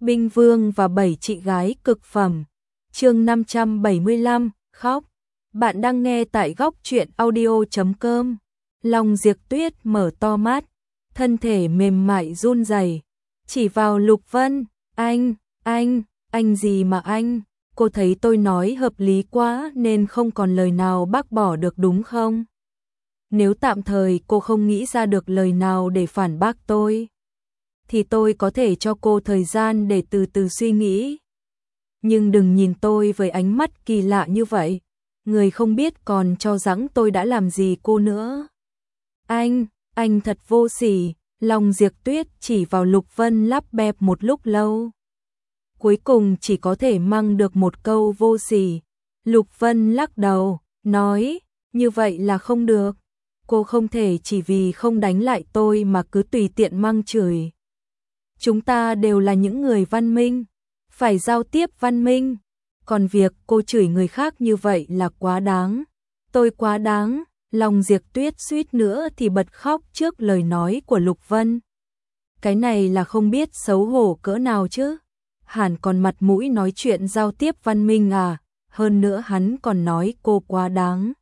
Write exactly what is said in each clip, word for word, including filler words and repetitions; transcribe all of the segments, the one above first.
Binh Vương và bảy chị gái cực phẩm. Chương năm trăm bảy mươi lăm, khóc. Bạn đang nghe tại góc truyện audio chấm com. Long Diệp Tuyết mở to mắt, thân thể mềm mại run rẩy, chỉ vào Lục Vân, "Anh, anh, anh gì mà anh? Cô thấy tôi nói hợp lý quá nên không còn lời nào bác bỏ được đúng không? Nếu tạm thời cô không nghĩ ra được lời nào để phản bác tôi, thì tôi có thể cho cô thời gian để từ từ suy nghĩ. Nhưng đừng nhìn tôi với ánh mắt kỳ lạ như vậy, người không biết còn cho rằng tôi đã làm gì cô nữa." Anh, anh thật vô sỉ. Long Diệp Tuyết chỉ vào Lục Vân lắp bẹp một lúc lâu, cuối cùng chỉ có thể mang được một câu vô sỉ. Lục Vân lắc đầu, nói, như vậy là không được. Cô không thể chỉ vì không đánh lại tôi mà cứ tùy tiện mang chửi. Chúng ta đều là những người văn minh, phải giao tiếp văn minh. Còn việc cô chửi người khác như vậy là quá đáng. Tôi quá đáng. Long Diệp Tuyết suýt nữa thì bật khóc trước lời nói của Lục Vân. Cái này là không biết xấu hổ cỡ nào chứ. Hẳn còn mặt mũi nói chuyện giao tiếp văn minh à. Hơn nữa hắn còn nói cô quá đáng.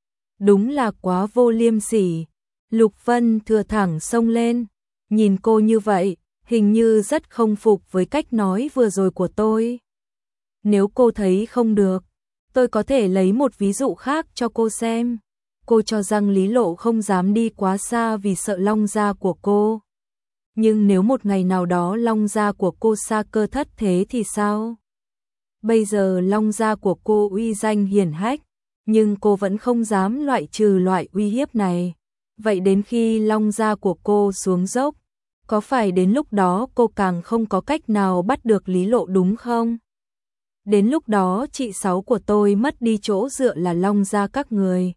Đúng là quá vô liêm sỉ. Lục Vân thừa thẳng xông lên, nhìn cô như vậy, hình như rất không phục với cách nói vừa rồi của tôi. Nếu cô thấy không được, tôi có thể lấy một ví dụ khác cho cô xem. Cô cho rằng Lý Lộ không dám đi quá xa vì sợ long gia của cô. Nhưng nếu một ngày nào đó long gia của cô sa cơ thất thế thì sao? Bây giờ long gia của cô uy danh hiển hách, nhưng cô vẫn không dám loại trừ loại uy hiếp này. Vậy đến khi long gia của cô xuống dốc, có phải đến lúc đó cô càng không có cách nào bắt được Lý Lộ đúng không? Đến lúc đó chị Sáu của tôi mất đi chỗ dựa là long gia các người.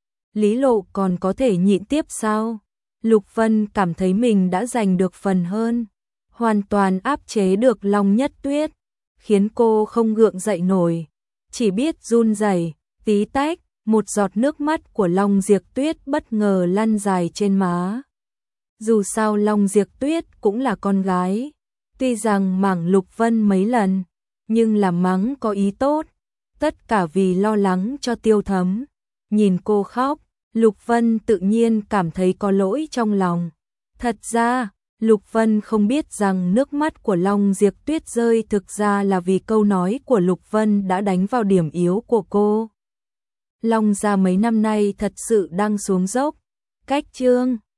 Lý Lộ còn có thể nhịn tiếp sao? Lục Vân cảm thấy mình đã giành được phần hơn, hoàn toàn áp chế được Long Nhất Tuyết, khiến cô không gượng dậy nổi, chỉ biết run rẩy, tí tách, một giọt nước mắt của Long Diệp Tuyết bất ngờ lăn dài trên má. Dù sao Long Diệp Tuyết cũng là con gái, tuy rằng mắng Lục Vân mấy lần, nhưng là mắng có ý tốt, tất cả vì lo lắng cho Tiêu Thấm. Nhìn cô khóc, Lục Vân tự nhiên cảm thấy có lỗi trong lòng. Thật ra, Lục Vân không biết rằng nước mắt của Long Diệp Tuyết rơi thực ra là vì câu nói của Lục Vân đã đánh vào điểm yếu của cô. Long gia mấy năm nay thật sự đang xuống dốc. Cách chương